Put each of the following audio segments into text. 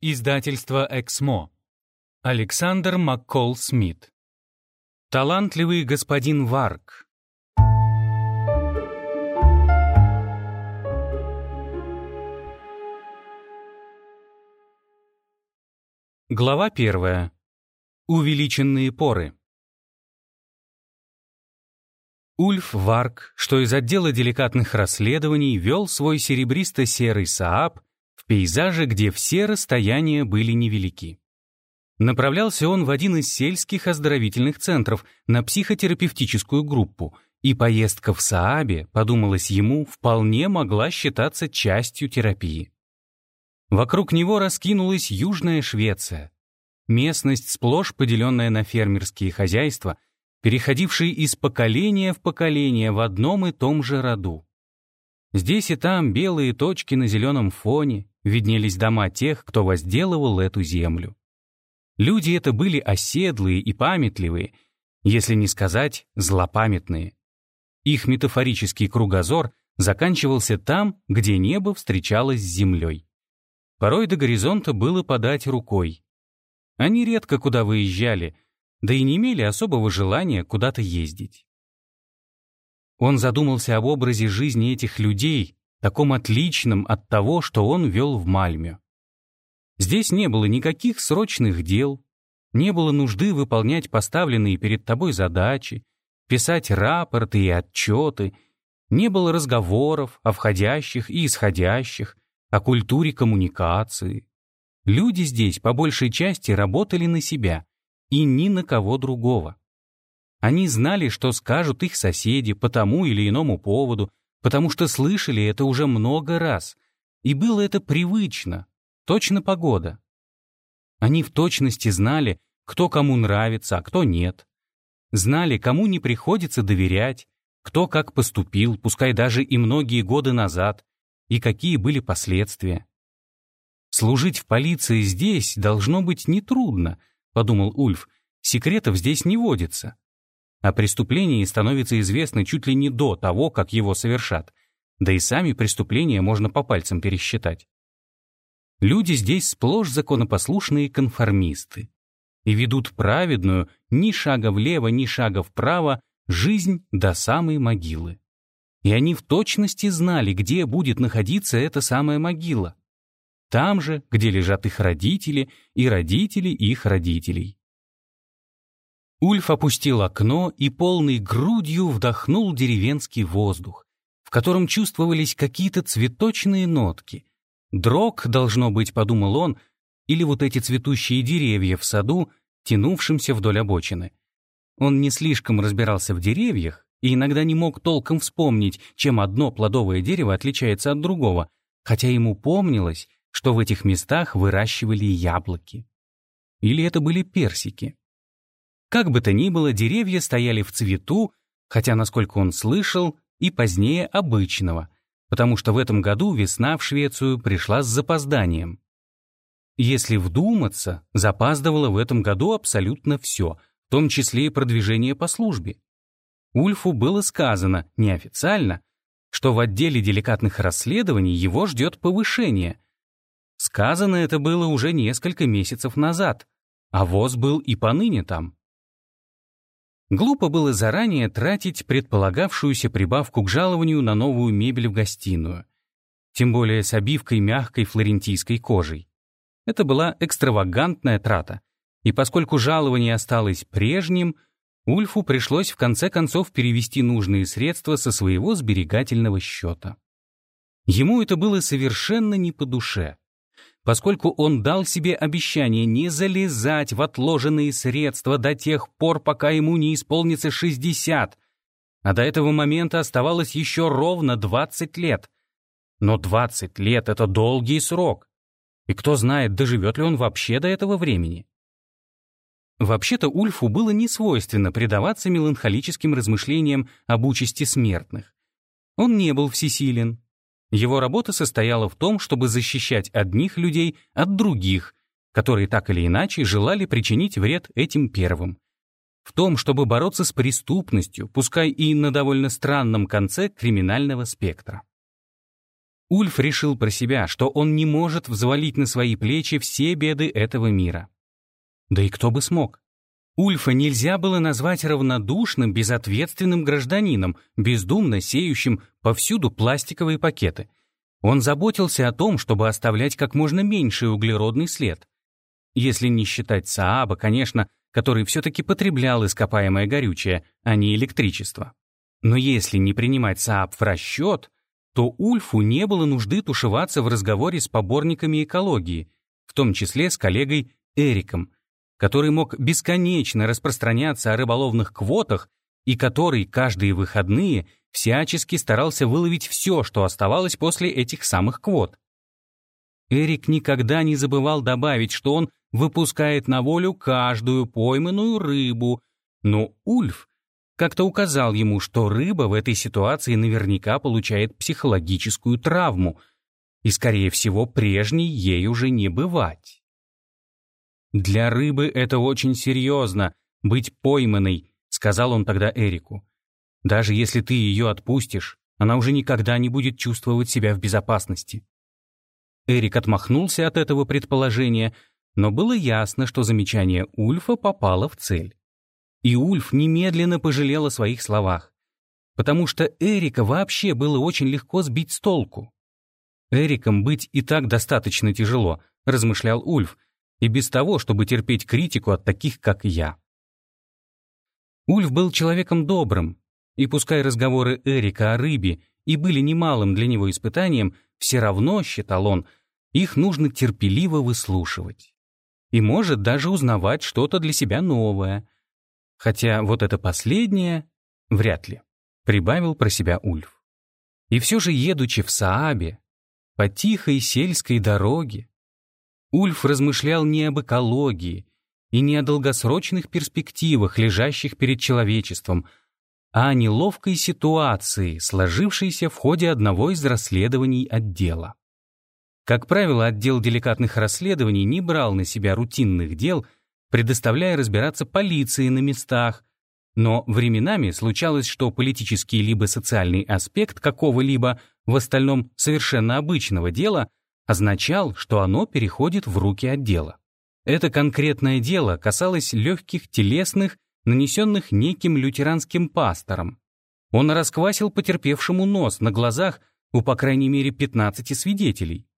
Издательство «Эксмо». Александр Маккол Смит. Талантливый господин Варг. Глава 1. Увеличенные поры. Ульф Варг, что из отдела деликатных расследований, вел свой серебристо-серый Saab в пейзаже, где все расстояния были невелики. Направлялся он в один из сельских оздоровительных центров на психотерапевтическую группу, и поездка в Saab, подумалось ему, вполне могла считаться частью терапии. Вокруг него раскинулась Южная Швеция, местность, сплошь поделенная на фермерские хозяйства, переходившие из поколения в поколение в одном и том же роду. Здесь и там белые точки на зеленом фоне, виднелись дома тех, кто возделывал эту землю. Люди это были оседлые и памятливые, если не сказать злопамятные. Их метафорический кругозор заканчивался там, где небо встречалось с землей. Порой до горизонта было подать рукой. Они редко куда выезжали, да и не имели особого желания куда-то ездить. Он задумался об образе жизни этих людей, таком отличном от того, что он вел в Мальме. Здесь не было никаких срочных дел, не было нужды выполнять поставленные перед тобой задачи, писать рапорты и отчеты, не было разговоров о входящих и исходящих, о культуре коммуникации. Люди здесь по большей части работали на себя и ни на кого другого. Они знали, что скажут их соседи по тому или иному поводу, потому что слышали это уже много раз, и было это привычно, точно погода. Они в точности знали, кто кому нравится, а кто нет. Знали, кому не приходится доверять, кто как поступил, пускай даже и многие годы назад, и какие были последствия. «Служить в полиции здесь должно быть нетрудно», — подумал Ульф, — «секретов здесь не водится». О преступлении становится известно чуть ли не до того, как его совершат, да и сами преступления можно по пальцам пересчитать. Люди здесь сплошь законопослушные конформисты и ведут праведную, ни шага влево, ни шага вправо, жизнь до самой могилы. И они в точности знали, где будет находиться эта самая могила. Там же, где лежат их родители и родители их родителей. Ульф опустил окно и полной грудью вдохнул деревенский воздух, в котором чувствовались какие-то цветочные нотки. Дрог, должно быть, подумал он, или вот эти цветущие деревья в саду, тянувшимся вдоль обочины. Он не слишком разбирался в деревьях и иногда не мог толком вспомнить, чем одно плодовое дерево отличается от другого, хотя ему помнилось, что в этих местах выращивали яблоки. Или это были персики. Как бы то ни было, деревья стояли в цвету, хотя, насколько он слышал, и позднее обычного, потому что в этом году весна в Швецию пришла с запозданием. Если вдуматься, запаздывало в этом году абсолютно все, в том числе и продвижение по службе. Ульфу было сказано, неофициально, что в отделе деликатных расследований его ждет повышение. Сказано это было уже несколько месяцев назад, а ВОЗ был и поныне там. Глупо было заранее тратить предполагавшуюся прибавку к жалованию на новую мебель в гостиную, тем более с обивкой мягкой флорентийской кожей. Это была экстравагантная трата, и поскольку жалование осталось прежним, Ульфу пришлось в конце концов перевести нужные средства со своего сберегательного счета. Ему это было совершенно не по душе, поскольку он дал себе обещание не залезать в отложенные средства до тех пор, пока ему не исполнится 60, а до этого момента оставалось еще ровно 20 лет. Но 20 лет — это долгий срок, и кто знает, доживет ли он вообще до этого времени. Вообще-то Ульфу было не свойственно предаваться меланхолическим размышлениям об участи смертных. Он не был всесилен. Его работа состояла в том, чтобы защищать одних людей от других, которые так или иначе желали причинить вред этим первым. В том, чтобы бороться с преступностью, пускай и на довольно странном конце криминального спектра. Ульф решил про себя, что он не может взвалить на свои плечи все беды этого мира. Да и кто бы смог? Ульфа нельзя было назвать равнодушным, безответственным гражданином, бездумно сеющим повсюду пластиковые пакеты. Он заботился о том, чтобы оставлять как можно меньший углеродный след. Если не считать Сааба, конечно, который все-таки потреблял ископаемое горючее, а не электричество. Но если не принимать Сааб в расчет, то Ульфу не было нужды тушеваться в разговоре с поборниками экологии, в том числе с коллегой Эриком, который мог бесконечно распространяться о рыболовных квотах и который каждые выходные всячески старался выловить все, что оставалось после этих самых квот. Эрик никогда не забывал добавить, что он выпускает на волю каждую пойманную рыбу, но Ульф как-то указал ему, что рыба в этой ситуации наверняка получает психологическую травму, и, скорее всего, прежней ей уже не бывать. «Для рыбы это очень серьезно, быть пойманной», — сказал он тогда Эрику. «Даже если ты ее отпустишь, она уже никогда не будет чувствовать себя в безопасности». Эрик отмахнулся от этого предположения, но было ясно, что замечание Ульфа попало в цель. И Ульф немедленно пожалел о своих словах, потому что Эрика вообще было очень легко сбить с толку. «Эриком быть и так достаточно тяжело», — размышлял Ульф, и без того, чтобы терпеть критику от таких, как я. Ульф был человеком добрым, и пускай разговоры Эрика о рыбе и были немалым для него испытанием, все равно, считал он, их нужно терпеливо выслушивать. И может даже узнавать что-то для себя новое. Хотя вот это последнее вряд ли, прибавил про себя Ульф. И все же, едучи в Саабе, по тихой сельской дороге, Ульф размышлял не об экологии и не о долгосрочных перспективах, лежащих перед человечеством, а о неловкой ситуации, сложившейся в ходе одного из расследований отдела. Как правило, отдел деликатных расследований не брал на себя рутинных дел, предоставляя разбираться полиции на местах, но временами случалось, что политический либо социальный аспект какого-либо, в остальном совершенно обычного дела, означал, что оно переходит в руки отдела. Это конкретное дело касалось легких телесных, нанесенных неким лютеранским пастором. Он расквасил потерпевшему нос на глазах у по крайней мере 15 свидетелей.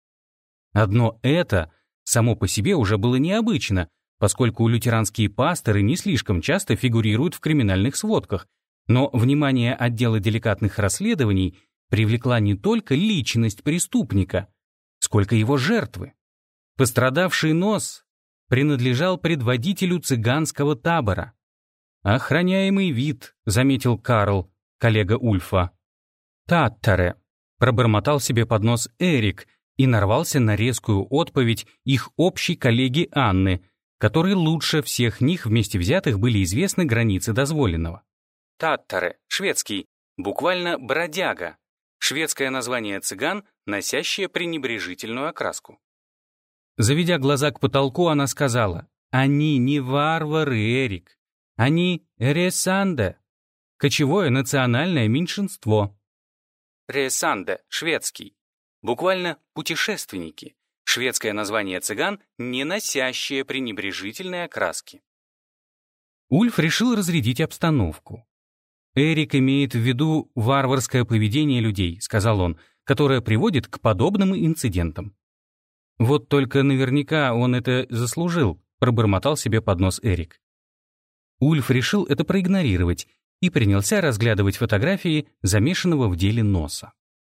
Одно это само по себе уже было необычно, поскольку лютеранские пасторы не слишком часто фигурируют в криминальных сводках, но внимание отдела деликатных расследований привлекла не только личность преступника, сколько его жертвы. Пострадавший нос принадлежал предводителю цыганского табора. «Охраняемый вид», — заметил Карл, коллега Ульфа. «Таттаре», — пробормотал себе под нос Эрик и нарвался на резкую отповедь их общей коллеги Анны, которой лучше всех них вместе взятых были известны границы дозволенного. Таттаре, шведский, буквально бродяга, шведское название цыган, носящее пренебрежительную окраску. Заведя глаза к потолку, она сказала: «Они не варвары, Эрик. Они ресанде, кочевое национальное меньшинство». Ресанде, шведский, буквально путешественники, шведское название цыган, не носящее пренебрежительной окраски. Ульф решил разрядить обстановку. «Эрик имеет в виду варварское поведение людей», — сказал он, «которое приводит к подобным инцидентам». «Вот только наверняка он это заслужил», — пробормотал себе под нос Эрик. Ульф решил это проигнорировать и принялся разглядывать фотографии замешанного в деле носа.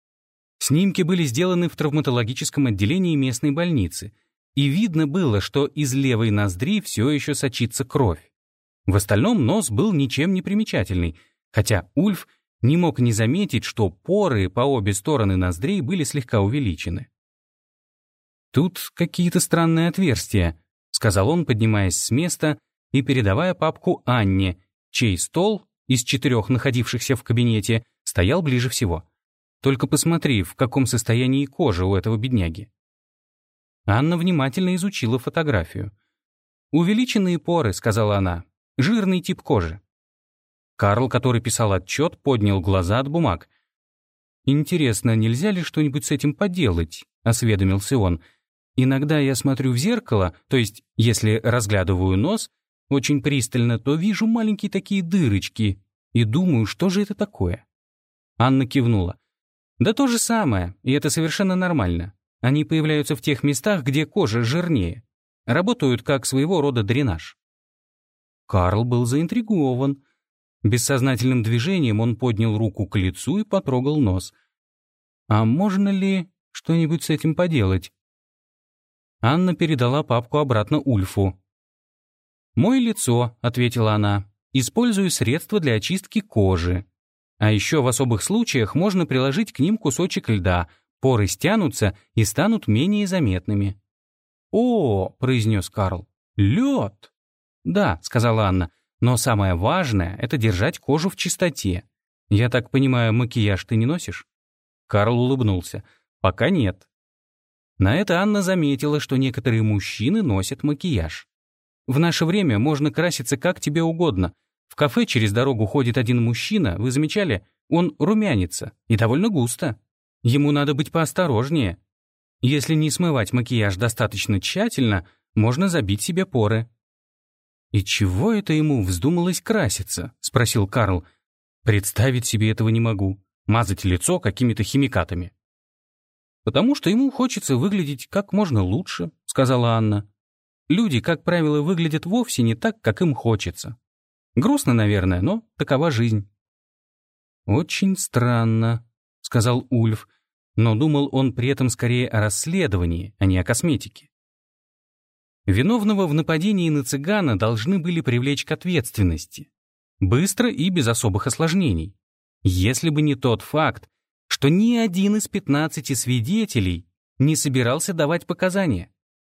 Снимки были сделаны в травматологическом отделении местной больницы, и видно было, что из левой ноздри все еще сочится кровь. В остальном нос был ничем не примечательный, хотя Ульф не мог не заметить, что поры по обе стороны ноздрей были слегка увеличены. «Тут какие-то странные отверстия», — сказал он, поднимаясь с места и передавая папку Анне, чей стол из 4 находившихся в кабинете стоял ближе всего. «Только посмотри, в каком состоянии кожа у этого бедняги». Анна внимательно изучила фотографию. «Увеличенные поры», — сказала она, — «жирный тип кожи». Карл, который писал отчет, поднял глаза от бумаг. «Интересно, нельзя ли что-нибудь с этим поделать?» — осведомился он. «Иногда я смотрю в зеркало, то есть, если разглядываю нос, очень пристально, то вижу маленькие такие дырочки и думаю, что же это такое?» Анна кивнула. «Да то же самое, и это совершенно нормально. Они появляются в тех местах, где кожа жирнее. Работают как своего рода дренаж». Карл был заинтригован. Бессознательным движением он поднял руку к лицу и потрогал нос. «А можно ли что-нибудь с этим поделать?» Анна передала папку обратно Ульфу. «Мой лицо», — ответила она, — «использую средства для очистки кожи. А еще в особых случаях можно приложить к ним кусочек льда, поры стянутся и станут менее заметными». «О», — произнес Карл, — «лед». «Да», — сказала Анна, — «но самое важное — это держать кожу в чистоте. Я так понимаю, макияж ты не носишь?» Карл улыбнулся. «Пока нет». На это Анна заметила, что некоторые мужчины носят макияж. В наше время можно краситься как тебе угодно. В кафе через дорогу ходит один мужчина, вы замечали? Он румянится, и довольно густо. Ему надо быть поосторожнее. Если не смывать макияж достаточно тщательно, можно забить себе поры. «И чего это ему вздумалось краситься?» — спросил Карл. «Представить себе этого не могу. Мазать лицо какими-то химикатами». «Потому что ему хочется выглядеть как можно лучше», — сказала Анна. «Люди, как правило, выглядят вовсе не так, как им хочется. Грустно, наверное, но такова жизнь». «Очень странно», — сказал Ульф, но думал он при этом скорее о расследовании, а не о косметике. Виновного в нападении на цыгана должны были привлечь к ответственности. Быстро и без особых осложнений. Если бы не тот факт, что ни один из 15 свидетелей не собирался давать показания.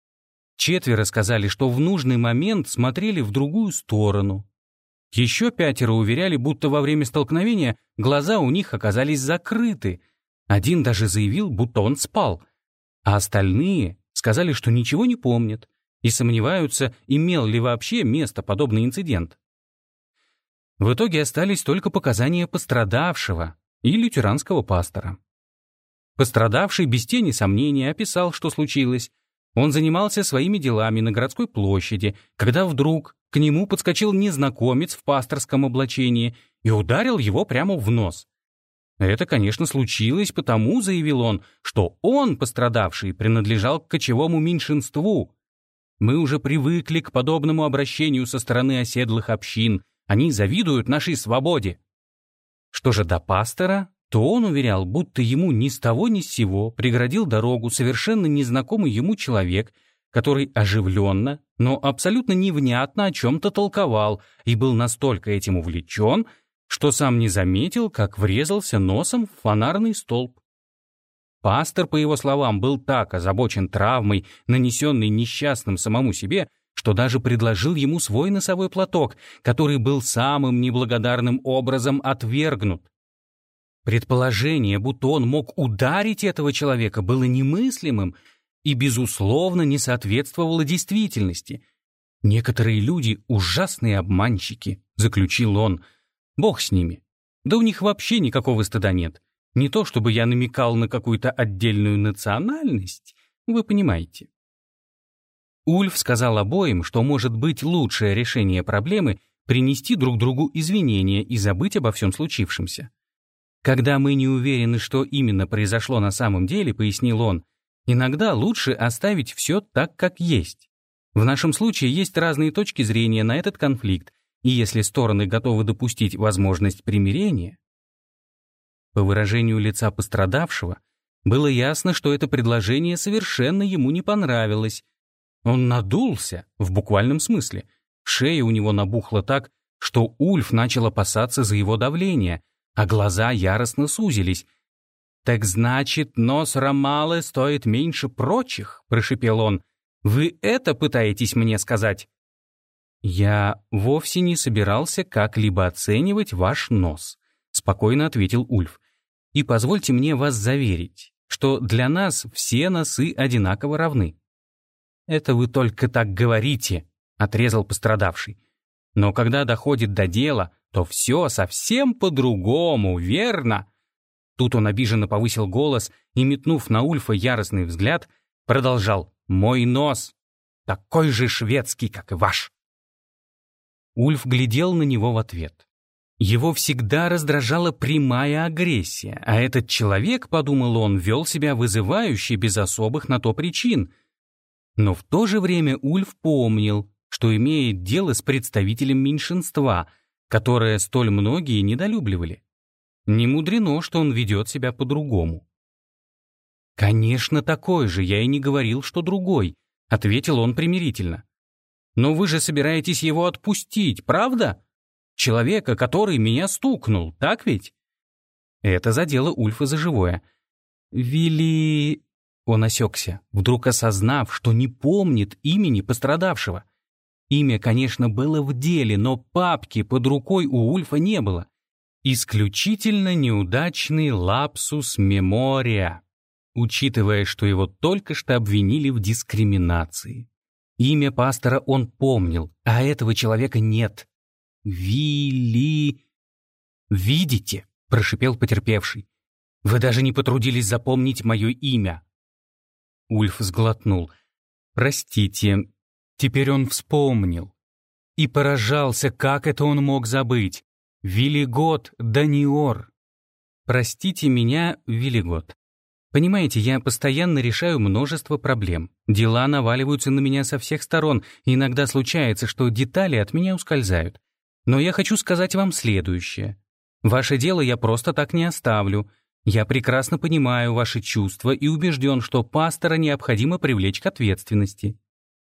4 сказали, что в нужный момент смотрели в другую сторону. Еще 5 уверяли, будто во время столкновения глаза у них оказались закрыты. Один даже заявил, будто он спал. А остальные сказали, что ничего не помнят и сомневаются, имел ли вообще место подобный инцидент. В итоге остались только показания пострадавшего и лютеранского пастора. Пострадавший без тени сомнения описал, что случилось. Он занимался своими делами на городской площади, когда вдруг к нему подскочил незнакомец в пасторском облачении и ударил его прямо в нос. Это, конечно, случилось потому, заявил он, что он, пострадавший, принадлежал к кочевому меньшинству. Мы уже привыкли к подобному обращению со стороны оседлых общин. Они завидуют нашей свободе. Что же до пастора, то он уверял, будто ему ни с того ни с сего преградил дорогу совершенно незнакомый ему человек, который оживленно, но абсолютно невнятно о чем-то толковал и был настолько этим увлечен, что сам не заметил, как врезался носом в фонарный столб. Пастор, по его словам, был так озабочен травмой, нанесенной несчастным самому себе, что даже предложил ему свой носовой платок, который был самым неблагодарным образом отвергнут. Предположение, будто он мог ударить этого человека, было немыслимым и, безусловно, не соответствовало действительности. «Некоторые люди — ужасные обманщики», — заключил он. «Бог с ними. Да у них вообще никакого стыда нет. Не то чтобы я намекал на какую-то отдельную национальность, вы понимаете». Ульф сказал обоим, что может быть лучшее решение проблемы — принести друг другу извинения и забыть обо всем случившемся. «Когда мы не уверены, что именно произошло на самом деле», — пояснил он, «иногда лучше оставить все так, как есть. В нашем случае есть разные точки зрения на этот конфликт, и если стороны готовы допустить возможность примирения...» По выражению лица пострадавшего, было ясно, что это предложение совершенно ему не понравилось. Он надулся, в буквальном смысле. Шея у него набухла так, что Ульф начал опасаться за его давление, а глаза яростно сузились. «Так значит, нос Ромалы стоит меньше прочих?» — прошипел он. «Вы это пытаетесь мне сказать?» «Я вовсе не собирался как-либо оценивать ваш нос», — спокойно ответил Ульф. «И позвольте мне вас заверить, что для нас все носы одинаково равны». «Это вы только так говорите», — отрезал пострадавший. «Но когда доходит до дела, то все совсем по-другому, верно?» Тут он обиженно повысил голос и, метнув на Ульфа яростный взгляд, продолжал: «Мой нос такой же шведский, как и ваш». Ульф глядел на него в ответ. Его всегда раздражала прямая агрессия, а этот человек, подумал он, вел себя вызывающе без особых на то причин. Но в то же время Ульф помнил, что имеет дело с представителем меньшинства, которое столь многие недолюбливали. Не мудрено, что он ведет себя по-другому. «Конечно, такой же, я и не говорил, что другой», — ответил он примирительно. «Но вы же собираетесь его отпустить, правда? Человека, который меня стукнул, так ведь?» Это задело Ульфа за живое. «Вилли...» Он осекся, вдруг осознав, что не помнит имени пострадавшего. Имя, конечно, было в деле, но папки под рукой у Ульфа не было. Исключительно неудачный лапсус мемория, учитывая, что его только что обвинили в дискриминации. Имя пастора он помнил, а этого человека нет. «Вилли...» «Видите?» — прошипел потерпевший. «Вы даже не потрудились запомнить мое имя». Ульф сглотнул. «Простите». Теперь он вспомнил. И поражался, как это он мог забыть. «Виллигот Даниор». «Простите меня, Виллигот. Понимаете, я постоянно решаю множество проблем. Дела наваливаются на меня со всех сторон, и иногда случается, что детали от меня ускользают. Но я хочу сказать вам следующее. Ваше дело я просто так не оставлю. Я прекрасно понимаю ваши чувства и убежден, что пастора необходимо привлечь к ответственности».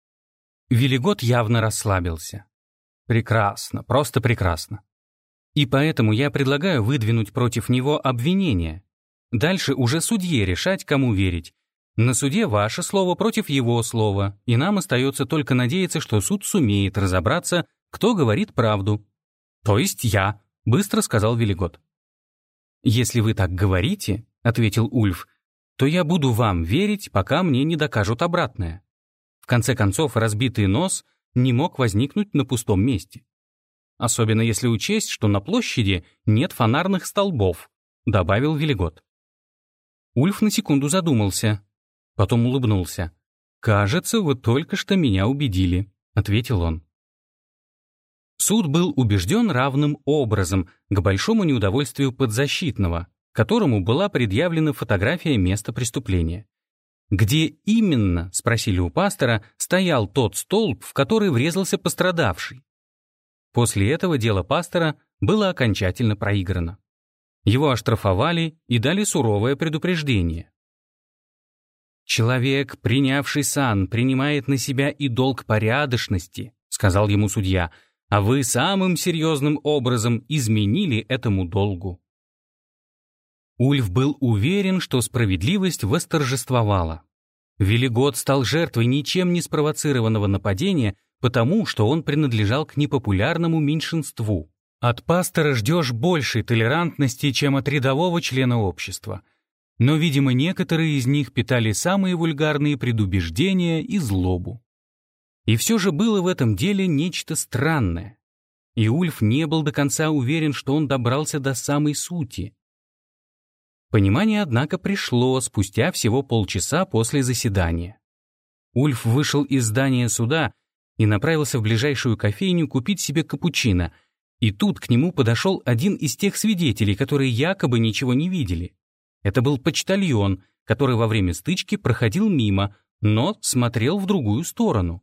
Виллигот явно расслабился. «Прекрасно, просто прекрасно. И поэтому я предлагаю выдвинуть против него обвинение. Дальше уже судье решать, кому верить. На суде ваше слово против его слова, и нам остается только надеяться, что суд сумеет разобраться, кто говорит правду». «То есть я», — быстро сказал Виллигот. «Если вы так говорите», — ответил Ульф, «то я буду вам верить, пока мне не докажут обратное». В конце концов, разбитый нос не мог возникнуть на пустом месте. Особенно если учесть, что на площади нет фонарных столбов, добавил Виллигот. Ульф на секунду задумался, потом улыбнулся. «Кажется, вы только что меня убедили», — ответил он. Суд был убежден равным образом, к большому неудовольствию подзащитного, которому была предъявлена фотография места преступления. «Где именно, — спросили у пастора, — стоял тот столб, в который врезался пострадавший?» После этого дело пастора было окончательно проиграно. Его оштрафовали и дали суровое предупреждение. «Человек, принявший сан, принимает на себя и долг порядочности», — сказал ему судья, «а вы самым серьезным образом изменили этому долгу». Ульф был уверен, что справедливость восторжествовала. Виллигот стал жертвой ничем не спровоцированного нападения, потому что он принадлежал к непопулярному меньшинству. От пастора ждешь большей толерантности, чем от рядового члена общества. Но, видимо, некоторые из них питали самые вульгарные предубеждения и злобу. И все же было в этом деле нечто странное. И Ульф не был до конца уверен, что он добрался до самой сути. Понимание, однако, пришло спустя всего полчаса после заседания. Ульф вышел из здания суда и направился в ближайшую кофейню купить себе капучино, и тут к нему подошел один из тех свидетелей, которые якобы ничего не видели. Это был почтальон, который во время стычки проходил мимо, но смотрел в другую сторону.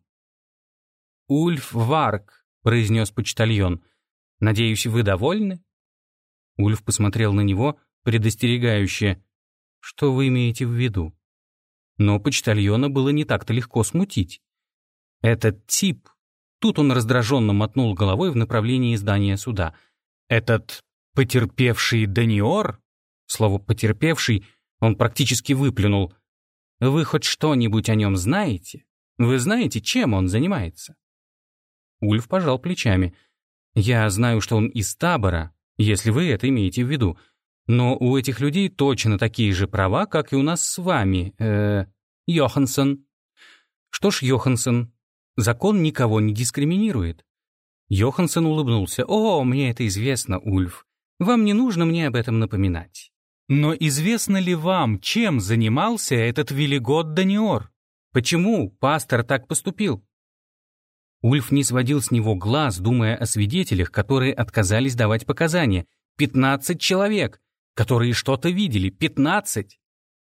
«Ульф Варк», — произнес почтальон, — «надеюсь, вы довольны?» Ульф посмотрел на него предостерегающе. «Что вы имеете в виду?» Но почтальона было не так-то легко смутить. «Этот тип...» Тут он раздраженно мотнул головой в направлении здания суда. «Этот потерпевший Даниор?» Слово «потерпевший» он практически выплюнул. «Вы хоть что-нибудь о нем знаете? Вы знаете, чем он занимается?» Ульф пожал плечами. «Я знаю, что он из табора, если вы это имеете в виду. Но у этих людей точно такие же права, как и у нас с вами, Йоханссон». «Что ж, Йоханссон, закон никого не дискриминирует». Йоханссон улыбнулся. «О, мне это известно, Ульф. Вам не нужно мне об этом напоминать. Но известно ли вам, чем занимался этот Виллигот Даниор? Почему пастор так поступил?» Ульф не сводил с него глаз, думая о свидетелях, которые отказались давать показания. 15 человек, которые что-то видели. 15!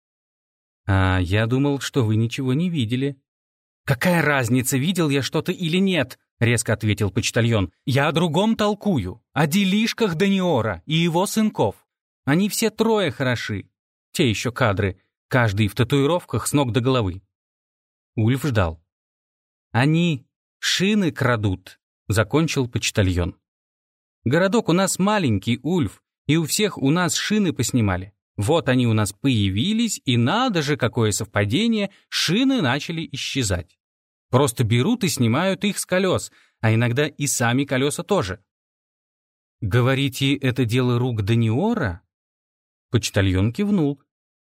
«А я думал, что вы ничего не видели». «Какая разница, видел я что-то или нет?» — резко ответил почтальон. «Я о другом толкую, о делишках Даниора и его сынков. Они все трое хороши. Те еще кадры, каждый в татуировках с ног до головы». Ульф ждал. «Они шины крадут», — закончил почтальон. «Городок у нас маленький, Ульф, и у всех у нас шины поснимали. Вот они у нас появились, и надо же, какое совпадение, шины начали исчезать. Просто берут и снимают их с колес, а иногда и сами колеса тоже». «Говорите, это дело рук Даниора?» Почтальон кивнул.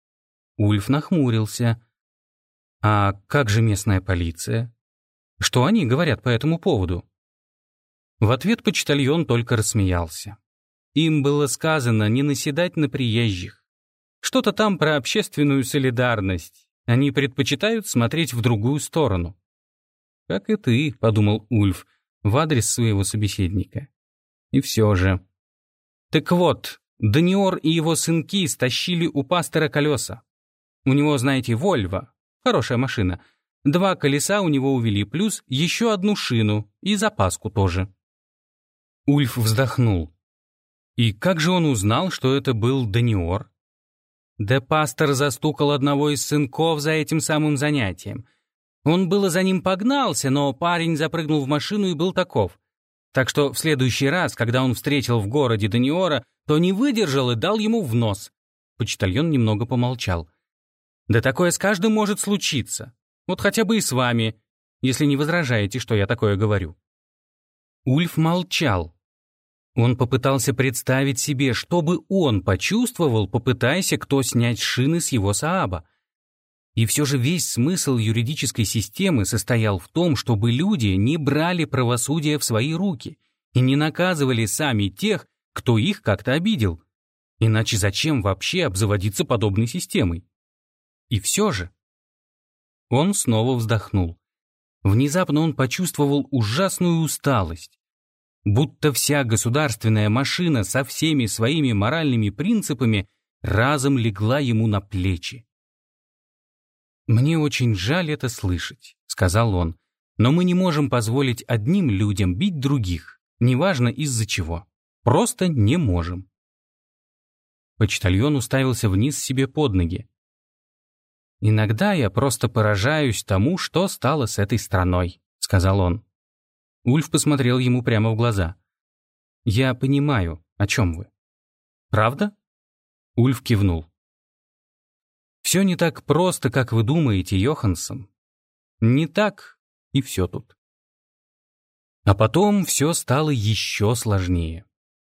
Ульф нахмурился. «А как же местная полиция? Что они говорят по этому поводу?» В ответ почтальон только рассмеялся. Им было сказано не наседать на приезжих. Что-то там про общественную солидарность. Они предпочитают смотреть в другую сторону. «Как и ты», — подумал Ульф в адрес своего собеседника. И все же. Так вот, Даниор и его сынки стащили у пастора колеса. У него, знаете, Вольво, хорошая машина. 2 колеса у него увели, плюс еще 1 шину и запаску тоже. Ульф вздохнул. И как же он узнал, что это был Даниор? Да пастор застукал одного из сынков за этим самым занятием. Он было за ним погнался, но парень запрыгнул в машину и был таков. Так что в следующий раз, когда он встретил в городе Даниора, то не выдержал и дал ему в нос. Почтальон немного помолчал. «Да такое с каждым может случиться. Вот хотя бы и с вами, если не возражаете, что я такое говорю». Ульф молчал. Он попытался представить себе, что бы он почувствовал, попытаясь кто снять шины с его Сааба. И все же весь смысл юридической системы состоял в том, чтобы люди не брали правосудие в свои руки и не наказывали сами тех, кто их как-то обидел. Иначе зачем вообще обзаводиться подобной системой? И все же... Он снова вздохнул. Внезапно он почувствовал ужасную усталость. Будто вся государственная машина со всеми своими моральными принципами разом легла ему на плечи. «Мне очень жаль это слышать», — сказал он, «но мы не можем позволить одним людям бить других, неважно из-за чего. Просто не можем». Почтальон уставился вниз себе под ноги. «Иногда я просто поражаюсь тому, что стало с этой страной», — сказал он. Ульф посмотрел ему прямо в глаза. «Я понимаю, о чем вы». «Правда?» Ульф кивнул. «Все не так просто, как вы думаете, Йоханссон. Не так, и все тут». А потом все стало еще сложнее.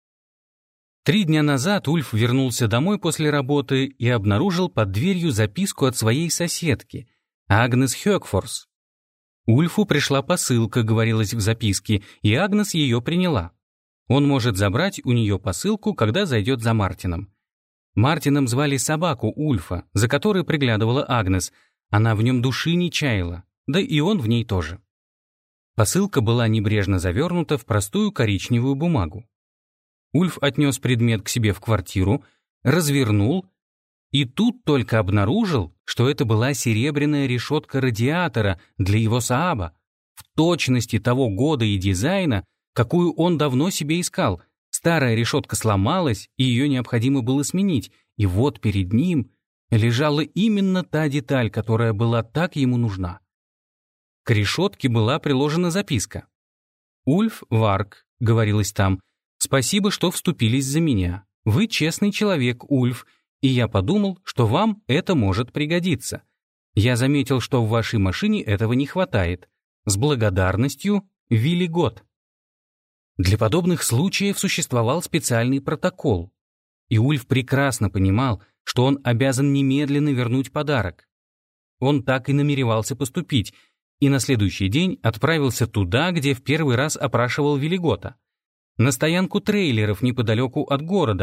3 дня назад Ульф вернулся домой после работы и обнаружил под дверью записку от своей соседки, Агнес Хёкфорс. Ульфу пришла посылка, говорилось в записке, и Агнес ее приняла. Он может забрать у нее посылку, когда зайдет за Мартином. Мартином звали собаку Ульфа, за которой приглядывала Агнес. Она в нем души не чаяла, да и он в ней тоже. Посылка была небрежно завернута в простую коричневую бумагу. Ульф отнес предмет к себе в квартиру, развернул, и тут только обнаружил, что это была серебряная решетка радиатора для его Сааба, в точности того года и дизайна, какую он давно себе искал. Старая решетка сломалась, и ее необходимо было сменить, и вот перед ним лежала именно та деталь, которая была так ему нужна. К решетке была приложена записка. «Ульф Варк», — говорилось там, — «спасибо, что вступились за меня. Вы честный человек, Ульф, и я подумал, что вам это может пригодиться. Я заметил, что в вашей машине этого не хватает. С благодарностью, Виллигот». Для подобных случаев существовал специальный протокол, и Ульф прекрасно понимал, что он обязан немедленно вернуть подарок. Он так и намеревался поступить, и на следующий день отправился туда, где в первый раз опрашивал Виллигота. На стоянку трейлеров неподалеку от города,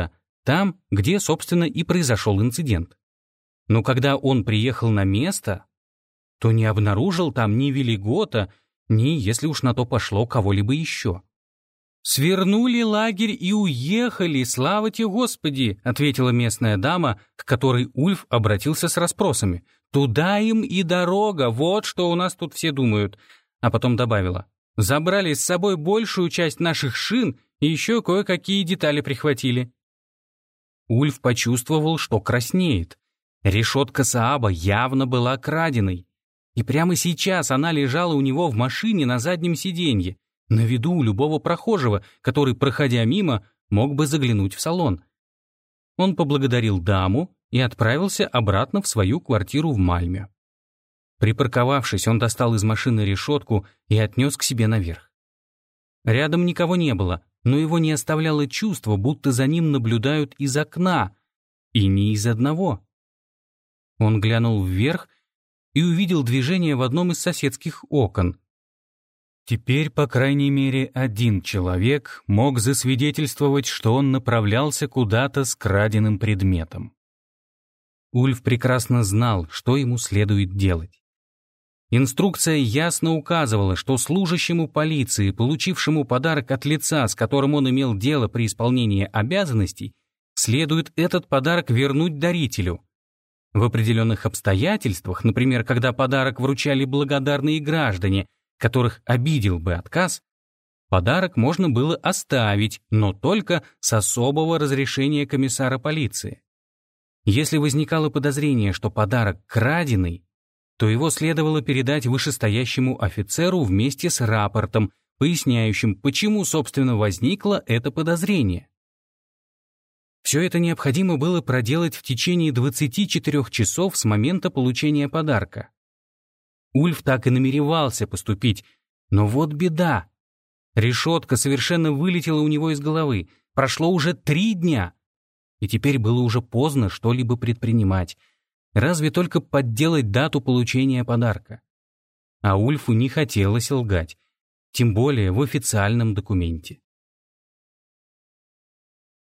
там, где, собственно, и произошел инцидент. Но когда он приехал на место, то не обнаружил там ни Велигота, ни, если уж на то пошло, кого-либо еще. «Свернули лагерь и уехали, слава тебе, Господи!» — ответила местная дама, к которой Ульф обратился с расспросами. «Туда им и дорога, вот что у нас тут все думают». А потом добавила: «Забрали с собой большую часть наших шин и еще кое-какие детали прихватили». Ульф почувствовал, что краснеет. Решетка Сааба явно была краденой. И прямо сейчас она лежала у него в машине на заднем сиденье, на виду у любого прохожего, который, проходя мимо, мог бы заглянуть в салон. Он поблагодарил даму и отправился обратно в свою квартиру в Мальме. Припарковавшись, он достал из машины решетку и отнес к себе наверх. Рядом никого не было, но его не оставляло чувство, будто за ним наблюдают из окна, и не из одного. Он глянул вверх и увидел движение в одном из соседских окон. Теперь, по крайней мере, один человек мог засвидетельствовать, что он направлялся куда-то с краденым предметом. Ульф прекрасно знал, что ему следует делать. Инструкция ясно указывала, что служащему полиции, получившему подарок от лица, с которым он имел дело при исполнении обязанностей, следует этот подарок вернуть дарителю. В определенных обстоятельствах, например, когда подарок вручали благодарные граждане, которых обидел бы отказ, подарок можно было оставить, но только с особого разрешения комиссара полиции. Если возникало подозрение, что подарок краденый, то его следовало передать вышестоящему офицеру вместе с рапортом, поясняющим, почему, собственно, возникло это подозрение. Все это необходимо было проделать в течение 24 часов с момента получения подарка. Ульф так и намеревался поступить, но вот беда. Решетка совершенно вылетела у него из головы. Прошло уже 3 дня. И теперь было уже поздно что-либо предпринимать. Разве только подделать дату получения подарка. А Ульфу не хотелось лгать, тем более в официальном документе.